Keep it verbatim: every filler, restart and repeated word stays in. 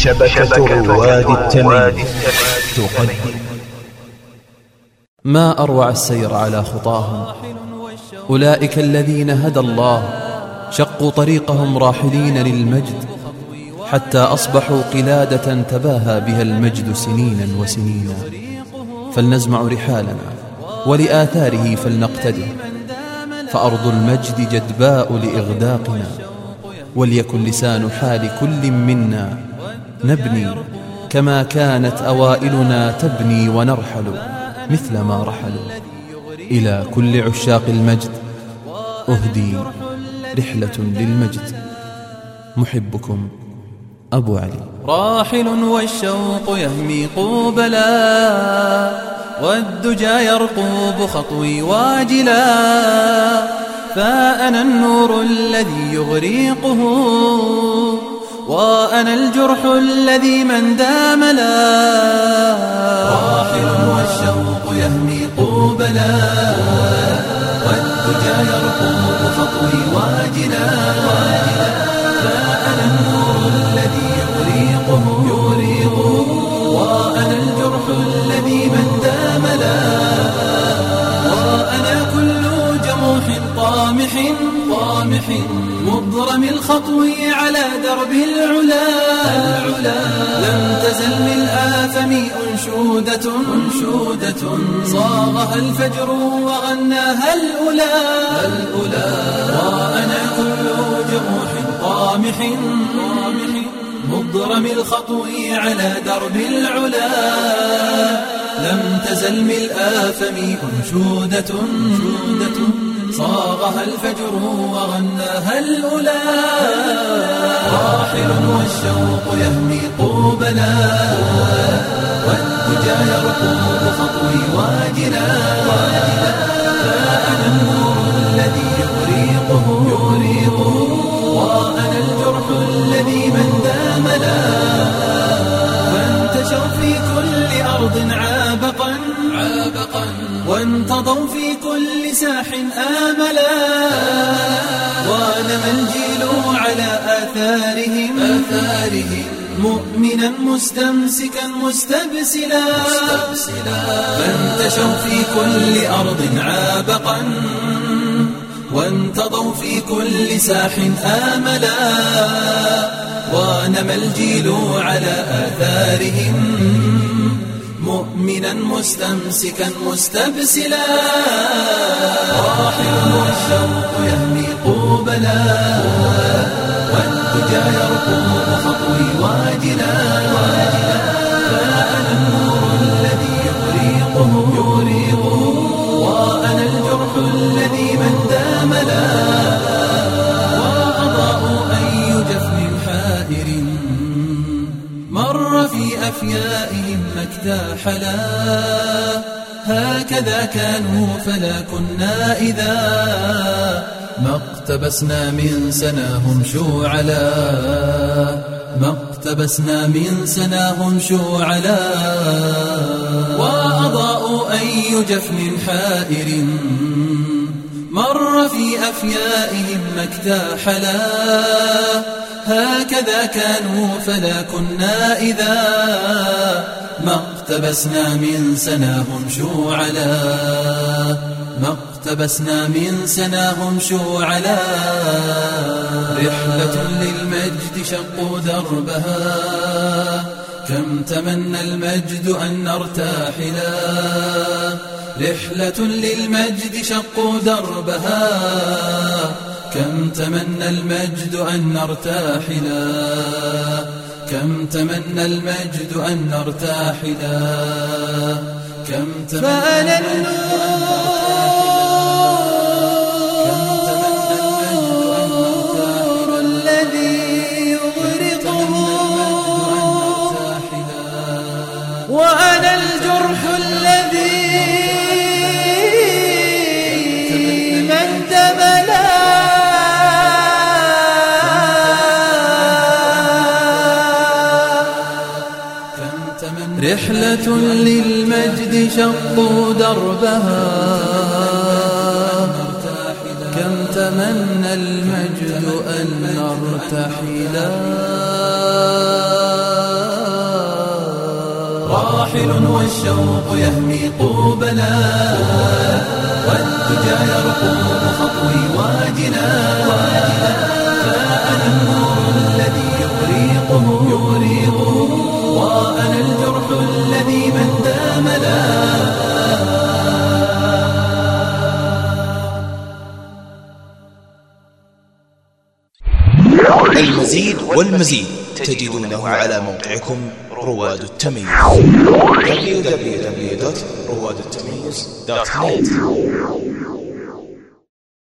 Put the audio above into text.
شبكة رواد التميم تقدم. ما أروع السير على خطاهم، أولئك الذين هدى الله شقوا طريقهم راحلين للمجد، حتى أصبحوا قلادة تباهى بها المجد سنينا وسنينا. فلنزمع رحالنا ولآثاره فلنقتدي، فأرض المجد جدباء لإغداقنا. وليكن لسان حال كل منا نبني كما كانت أوائلنا تبني، ونرحل مثل ما رحلوا. إلى كل عشاق المجد أهدي رحلة للمجد. محبكم أبو علي. راحل والشوق يهمي قوبلا، والدجى يرقوب خطوي واجلا. فأنا النور الذي يغريقه، وأنا الجرح الذي من داملا. راحل والشوق يهمي قوبلا، والدجى يرقوب خطوي واجلا. فأنا النور الذي يغريقه، وأنا الجرح الذي من داملا. وأنا كل جموح طامح طامح مضرم الخطو على درب العلا. لم تزل من آثم أنشودة أنشودة صاغها الفجر وغناها الأولى. وأنا كل جموح طامح مضرم الخطو على درب العلا. لم تزل من آثم أنشودة صاغها الفجر وغناها الأولى. راحل والشوق يهمي قوبلا، والدجى يرقوب خطوي واجلا. فأنا النور الذي يغريقه، وأنا الجرح الذي من داملا. فانتشر في كل أرض عابقا عابقا، وانتضوا في كل ساح آملا. ونمى الجيل على آثارهم آثارهم مؤمنا مستمسكا مستبسلا. فانتشوا في كل أرض عابقا، وانتضوا في كل ساح آملا. ونمى الجيل على آثارهم مؤمنا مستمسكا مستبسلا. راحل والشوق يهمي قوبلا، والدجى يرقوب خطوي واجلا. فأنا النور الذي يغريقه، وأنا الجرح الذي من داملا. وأضاء أي جفن حائر مر في أفيائهم مكتاحلا. هكذا كانوا فلا كنا إذا ما اقتبسنا من سناهم شوعلا. ما اقتبسنا من سناهم شوعلا. وأضاءوا أي جفن حائر مر في أفيائهم مكتاحلا. هكذا كانوا فلا كنا إذا ما اقتبسنا من سناهم شوعلا. ما اقتبسنا من سناهم شوعلا. رحلة للمجد شقوا دربها، كم تمنى المجد أن نرتاحلا. رحلة للمجد شقوا دربها، كم تمنى المجد أن نرتاحلا. كم تمنى المجد أن نرتاحلا. كم تمنى فأنا النور الذي يغرقه، وأنا الجرح الذي من دملا. رحلة للمجد شقوا دربها، كم تمنى المجد أن نرتحلا. راحل والشوق يهمي قوبلا والدجى يرقب خطوي واجلا فأنا النور الذي يغريقه يغريقه وأنا الجرح الذي من داملا. المزيد والمزيد تجدونه على موقعكم رواد التميز دبليو دبليو دبليو دوت رواد التميز دوت نت.